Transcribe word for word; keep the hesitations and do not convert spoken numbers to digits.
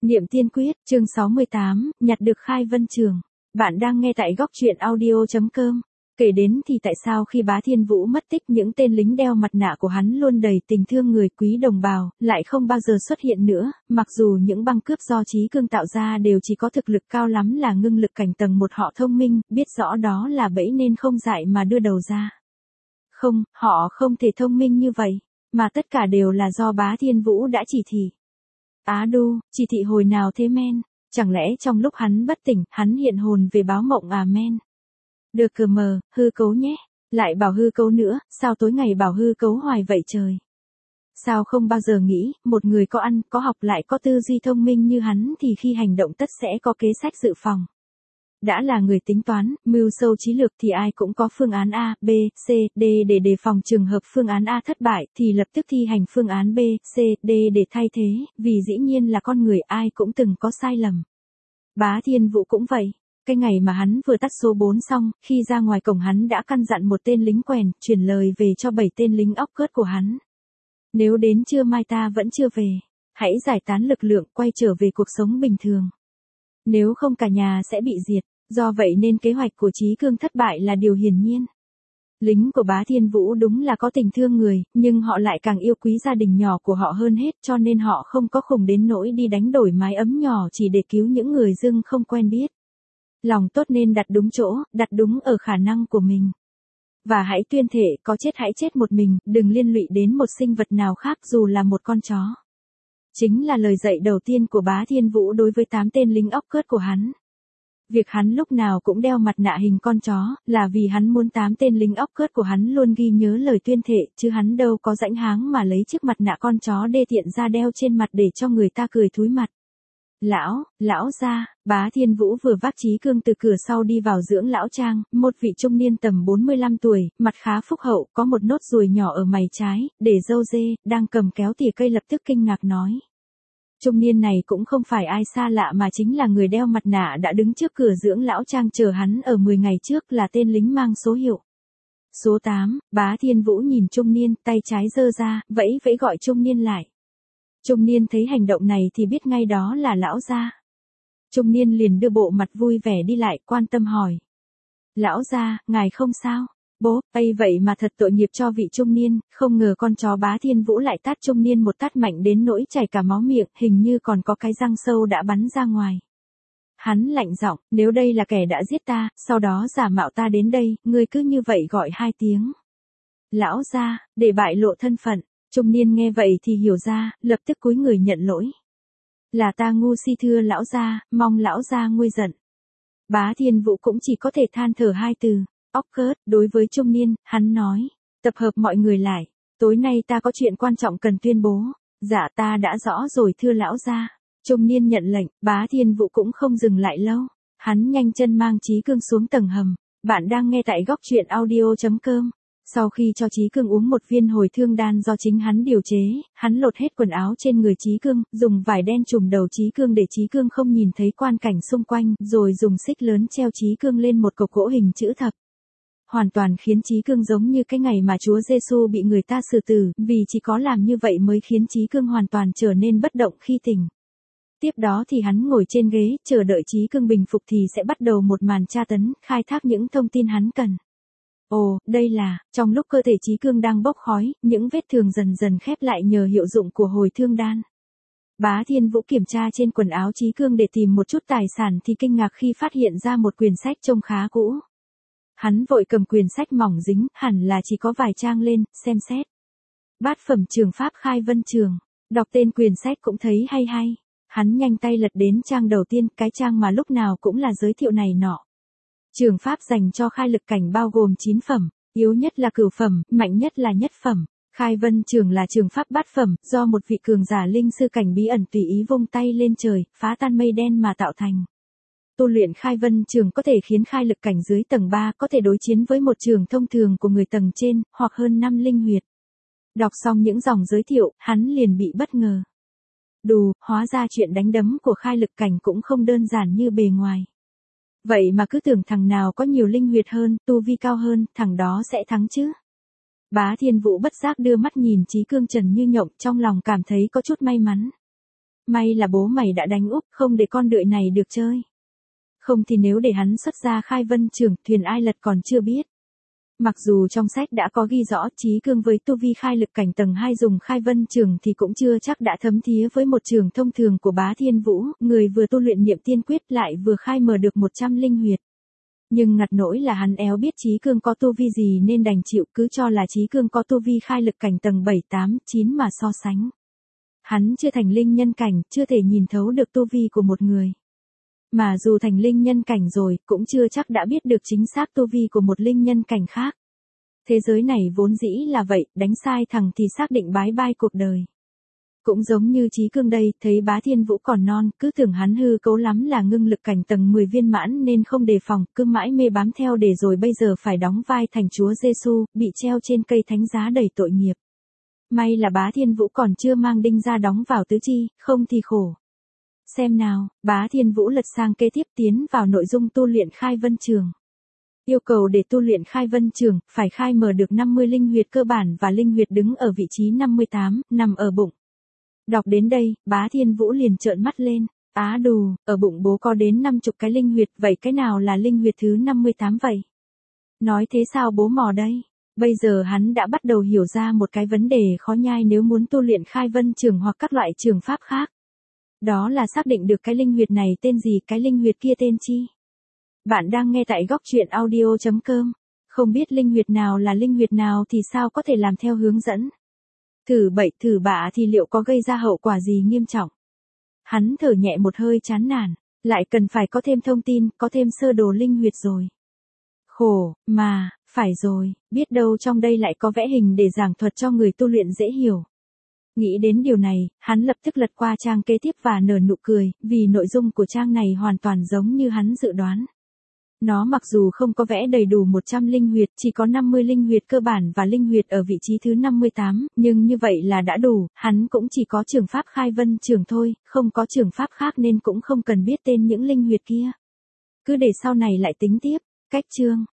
Niệm tiên quyết, chương sáu mươi tám, nhặt được Khai Vân Trường. Bạn đang nghe tại góc truyện audio chấm com. Kể đến thì tại sao khi Bá Thiên Vũ mất tích những tên lính đeo mặt nạ của hắn luôn đầy tình thương người quý đồng bào, lại không bao giờ xuất hiện nữa, mặc dù những băng cướp do Chí Cương tạo ra đều chỉ có thực lực cao lắm là ngưng lực cảnh tầng một họ thông minh, biết rõ đó là bẫy nên không dại mà đưa đầu ra. Không, họ không thể thông minh như vậy, mà tất cả đều là do Bá Thiên Vũ đã chỉ thị. Á đu, chỉ thị hồi nào thế men? Chẳng lẽ trong lúc hắn bất tỉnh, hắn hiện hồn về báo mộng à men? Được cờ mờ, hư cấu nhé. Lại bảo hư cấu nữa, sao tối ngày bảo hư cấu hoài vậy trời? Sao không bao giờ nghĩ, một người có ăn, có học lại có tư duy thông minh như hắn thì khi hành động tất sẽ có kế sách dự phòng. Đã là người tính toán, mưu sâu trí lược thì ai cũng có phương án A, B, C, D để đề phòng trường hợp phương án A thất bại thì lập tức thi hành phương án B, C, D để thay thế, vì dĩ nhiên là con người ai cũng từng có sai lầm. Bá Thiên Vũ cũng vậy, cái ngày mà hắn vừa tắt số bốn xong, khi ra ngoài cổng hắn đã căn dặn một tên lính quèn, chuyển lời về cho bảy tên lính óc cớt của hắn. Nếu đến trưa mai ta vẫn chưa về, hãy giải tán lực lượng quay trở về cuộc sống bình thường. Nếu không cả nhà sẽ bị diệt. Do vậy nên kế hoạch của Chí Cương thất bại là điều hiển nhiên. Lính của Bá Thiên Vũ đúng là có tình thương người, nhưng họ lại càng yêu quý gia đình nhỏ của họ hơn hết cho nên họ không có khùng đến nỗi đi đánh đổi mái ấm nhỏ chỉ để cứu những người dưng không quen biết. Lòng tốt nên đặt đúng chỗ, đặt đúng ở khả năng của mình. Và hãy tuyên thệ có chết hãy chết một mình, đừng liên lụy đến một sinh vật nào khác dù là một con chó. Chính là lời dạy đầu tiên của Bá Thiên Vũ đối với tám tên lính óc cớt của hắn. Việc hắn lúc nào cũng đeo mặt nạ hình con chó, là vì hắn muốn tám tên lính óc cớt của hắn luôn ghi nhớ lời tuyên thệ, chứ hắn đâu có rãnh háng mà lấy chiếc mặt nạ con chó đê tiện ra đeo trên mặt để cho người ta cười thúi mặt. Lão, lão gia, Bá Thiên Vũ vừa vác Chí Cương từ cửa sau đi vào dưỡng lão trang, một vị trung niên tầm bốn mươi lăm tuổi, mặt khá phúc hậu, có một nốt ruồi nhỏ ở mày trái, để râu dê, đang cầm kéo tỉa cây lập tức kinh ngạc nói. Trung niên này cũng không phải ai xa lạ mà chính là người đeo mặt nạ đã đứng trước cửa dưỡng lão trang chờ hắn ở mười ngày trước là tên lính mang số hiệu. Số tám, Bá Thiên Vũ nhìn trung niên, tay trái giơ ra, vẫy vẫy gọi trung niên lại. Trung niên thấy hành động này thì biết ngay đó là lão gia. Trung niên liền đưa bộ mặt vui vẻ đi lại, quan tâm hỏi. Lão gia, ngài không sao? Bố, ây vậy mà thật tội nghiệp cho vị trung niên, không ngờ con chó Bá Thiên Vũ lại tát trung niên một tát mạnh đến nỗi chảy cả máu miệng, hình như còn có cái răng sâu đã bắn ra ngoài. Hắn lạnh giọng, nếu đây là kẻ đã giết ta, sau đó giả mạo ta đến đây, ngươi cứ như vậy gọi hai tiếng. Lão gia, để bại lộ thân phận, trung niên nghe vậy thì hiểu ra, lập tức cúi người nhận lỗi. Là ta ngu si thưa lão gia, mong lão gia nguôi giận. Bá Thiên Vũ cũng chỉ có thể than thở hai từ. Óc cớt, đối với trung niên, hắn nói, tập hợp mọi người lại, tối nay ta có chuyện quan trọng cần tuyên bố, dạ ta đã rõ rồi thưa lão gia. Trung niên nhận lệnh, Bá Thiên Vũ cũng không dừng lại lâu, hắn nhanh chân mang Chí Cương xuống tầng hầm, bạn đang nghe tại góc truyện audio chấm com. Sau khi cho Chí Cương uống một viên hồi thương đan do chính hắn điều chế, hắn lột hết quần áo trên người Chí Cương, dùng vải đen trùm đầu Chí Cương để Chí Cương không nhìn thấy quan cảnh xung quanh, rồi dùng xích lớn treo Chí Cương lên một cọc gỗ hình chữ thập. Hoàn toàn khiến Chí Cương giống như cái ngày mà Chúa Giêsu bị người ta xử tử, vì chỉ có làm như vậy mới khiến Chí Cương hoàn toàn trở nên bất động khi tỉnh. Tiếp đó thì hắn ngồi trên ghế, chờ đợi Chí Cương bình phục thì sẽ bắt đầu một màn tra tấn, khai thác những thông tin hắn cần. Ồ, đây là, trong lúc cơ thể Chí Cương đang bốc khói, những vết thương dần dần khép lại nhờ hiệu dụng của hồi thương đan. Bá Thiên Vũ kiểm tra trên quần áo Chí Cương để tìm một chút tài sản thì kinh ngạc khi phát hiện ra một quyển sách trông khá cũ. Hắn vội cầm quyển sách mỏng dính, hẳn là chỉ có vài trang lên, xem xét. Bát phẩm trường pháp Khai Vân Trường. Đọc tên quyển sách cũng thấy hay hay. Hắn nhanh tay lật đến trang đầu tiên, cái trang mà lúc nào cũng là giới thiệu này nọ. Trường pháp dành cho khai lực cảnh bao gồm chín phẩm, yếu nhất là cửu phẩm, mạnh nhất là nhất phẩm. Khai Vân Trường là trường pháp bát phẩm, do một vị cường giả linh sư cảnh bí ẩn tùy ý vung tay lên trời, phá tan mây đen mà tạo thành. Tu luyện Khai Vân Trường có thể khiến khai lực cảnh dưới tầng ba có thể đối chiến với một trường thông thường của người tầng trên, hoặc hơn năm linh huyệt. Đọc xong những dòng giới thiệu, hắn liền bị bất ngờ. Đù, hóa ra chuyện đánh đấm của khai lực cảnh cũng không đơn giản như bề ngoài. Vậy mà cứ tưởng thằng nào có nhiều linh huyệt hơn, tu vi cao hơn, thằng đó sẽ thắng chứ. Bá Thiên Vũ bất giác đưa mắt nhìn Chí Cương trần như nhộng, trong lòng cảm thấy có chút may mắn. May là bố mày đã đánh úp, không để con đợi này được chơi. Không thì nếu để hắn xuất ra khai vân trường, thuyền ai lật còn chưa biết. Mặc dù trong sách đã có ghi rõ Chí Cương với tu vi khai lực cảnh tầng hai dùng khai vân trường thì cũng chưa chắc đã thấm thía với một trường thông thường của Bá Thiên Vũ, người vừa tu luyện niệm tiên quyết lại vừa khai mở được một trăm linh huyệt. Nhưng ngặt nỗi là hắn éo biết Chí Cương có tu vi gì nên đành chịu, cứ cho là Chí Cương có tu vi khai lực cảnh tầng bảy tám chín mà so sánh. Hắn chưa thành linh nhân cảnh, chưa thể nhìn thấu được tu vi của một người. Mà dù thành linh nhân cảnh rồi, cũng chưa chắc đã biết được chính xác tu vi của một linh nhân cảnh khác. Thế giới này vốn dĩ là vậy, đánh sai thằng thì xác định bái bai cuộc đời. Cũng giống như Chí Cương đây, thấy Bá Thiên Vũ còn non, cứ tưởng hắn hư cấu lắm là ngưng lực cảnh tầng mười viên mãn nên không đề phòng, cứ mãi mê bám theo để rồi bây giờ phải đóng vai thành Chúa Giêsu, bị treo trên cây thánh giá đầy tội nghiệp. May là Bá Thiên Vũ còn chưa mang đinh ra đóng vào tứ chi, không thì khổ. Xem nào, Bá Thiên Vũ lật sang kế tiếp tiến vào nội dung tu luyện khai vân trường. Yêu cầu để tu luyện khai vân trường, phải khai mở được năm mươi linh huyệt cơ bản và linh huyệt đứng ở vị trí năm mươi tám, nằm ở bụng. Đọc đến đây, Bá Thiên Vũ liền trợn mắt lên. Á đù, ở bụng bố có đến năm chục cái linh huyệt, vậy cái nào là linh huyệt thứ năm mươi tám vậy? Nói thế sao bố mò đây? Bây giờ hắn đã bắt đầu hiểu ra một cái vấn đề khó nhai nếu muốn tu luyện khai vân trường hoặc các loại trường pháp khác. Đó là xác định được cái linh huyệt này tên gì, cái linh huyệt kia tên chi. Bạn đang nghe tại góc truyện audio chấm com. Không biết linh huyệt nào là linh huyệt nào thì sao có thể làm theo hướng dẫn. Thử bậy thử bạ thì liệu có gây ra hậu quả gì nghiêm trọng. Hắn thở nhẹ một hơi chán nản, lại cần phải có thêm thông tin, có thêm sơ đồ linh huyệt rồi. Khổ, mà, phải rồi, biết đâu trong đây lại có vẽ hình để giảng thuật cho người tu luyện dễ hiểu. Nghĩ đến điều này, hắn lập tức lật qua trang kế tiếp và nở nụ cười, vì nội dung của trang này hoàn toàn giống như hắn dự đoán. Nó mặc dù không có vẽ đầy đủ một trăm linh huyệt, chỉ có năm mươi linh huyệt cơ bản và linh huyệt ở vị trí thứ năm mươi tám, nhưng như vậy là đã đủ, hắn cũng chỉ có trường pháp khai vân trường thôi, không có trường pháp khác nên cũng không cần biết tên những linh huyệt kia. Cứ để sau này lại tính tiếp. Cách chương